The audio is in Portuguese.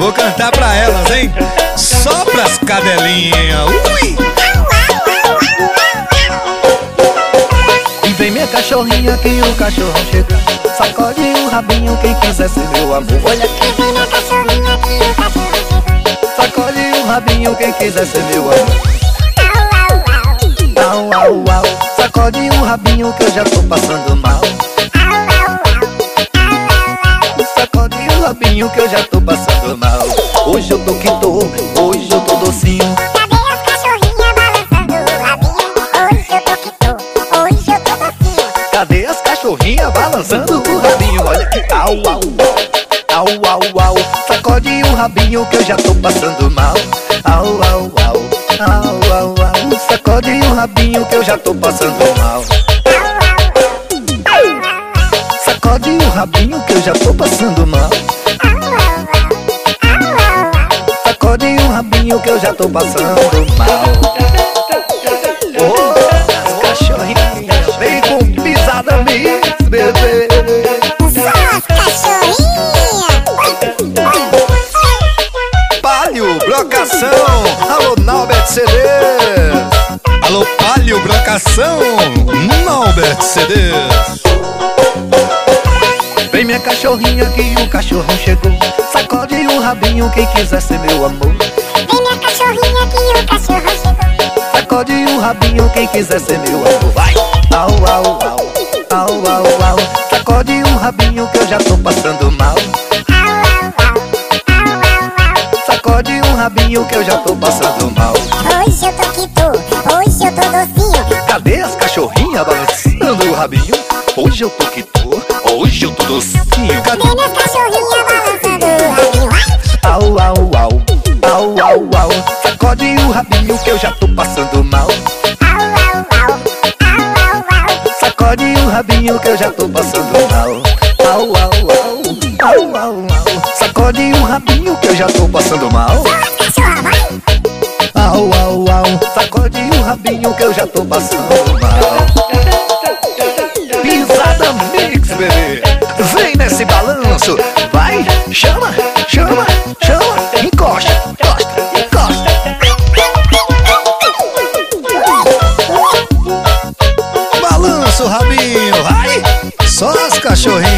Vou cantar pra elas, hein? Só pras cadelinhas. Ui! E vem minha cachorrinha que o cachorrão chega. Sacode o rabinho quem quiser ser meu amor. Olha aqui, vem minha cachorrinha que o cachorrão chega. Sacode o rabinho quem quiser ser meu amor. Au, au, au. Sacode o rabinho que eu já tô passando mal. Sacode o rabinho que eu já tô passando mal. Hoje eu tô que tô, hoje eu tô docinho. Cadê as cachorrinhas balançando o rabinho? Hoje eu tô que tô, hoje eu tô docinho. Cadê as cachorrinhas balançando o rabinho? Olha aqui, au, au, au, au, au. Sacode o rabinho que eu já tô passando mal. Au, au, au, au, au, au. Sacode o rabinho que eu já tô passando mal. Sacode o rabinho que eu já tô passando mal. Sacode o rabinho que eu já tô passando mal. Oh, as cachorrinhas vem com pisada mix, bebê. Só as cachorrinhas. Palio Brocação. Alô, Naubert CDs. Alô, Palio Brocação. Naubert CDs. Vem minha cachorrinha que o cachorrão chegou. Sacode o rabinho quem quiser ser meu amor. Vem minha cachorrinha que o cachorrão chegou. Sacode o rabinho quem quiser ser meu amor. Vai! Au, au, au, au, au, au. Sacode o rabinho que eu já tô passando mal. Sacode o rabinho que eu já tô passando mal. Hoje eu tô que tô, hoje eu tô docinho. Cadê as cachorrinhas balançando o rabinho? Hoje eu tô que tô, hoje eu tô docinho. Cadê? Vem minhas cachorrinhas balançando o rabinho. Au, au, au, au, au, au. Sacode o rabinho que eu já tô passando mal. Sacode o rabinho que eu já tô passando mal. Au, au, au, au, au, au. Sacode o rabinho que eu já tô passando mal. Cachorra, vai. Au, au, au. Sacode o rabinho que eu já tô passando mal. Pisada mix, bebê. Vem nesse balanço. Vai, chama, chama, chama. Encosta, encosta, encosta. Balança o rabinho, vai! Só as cachorrinhas.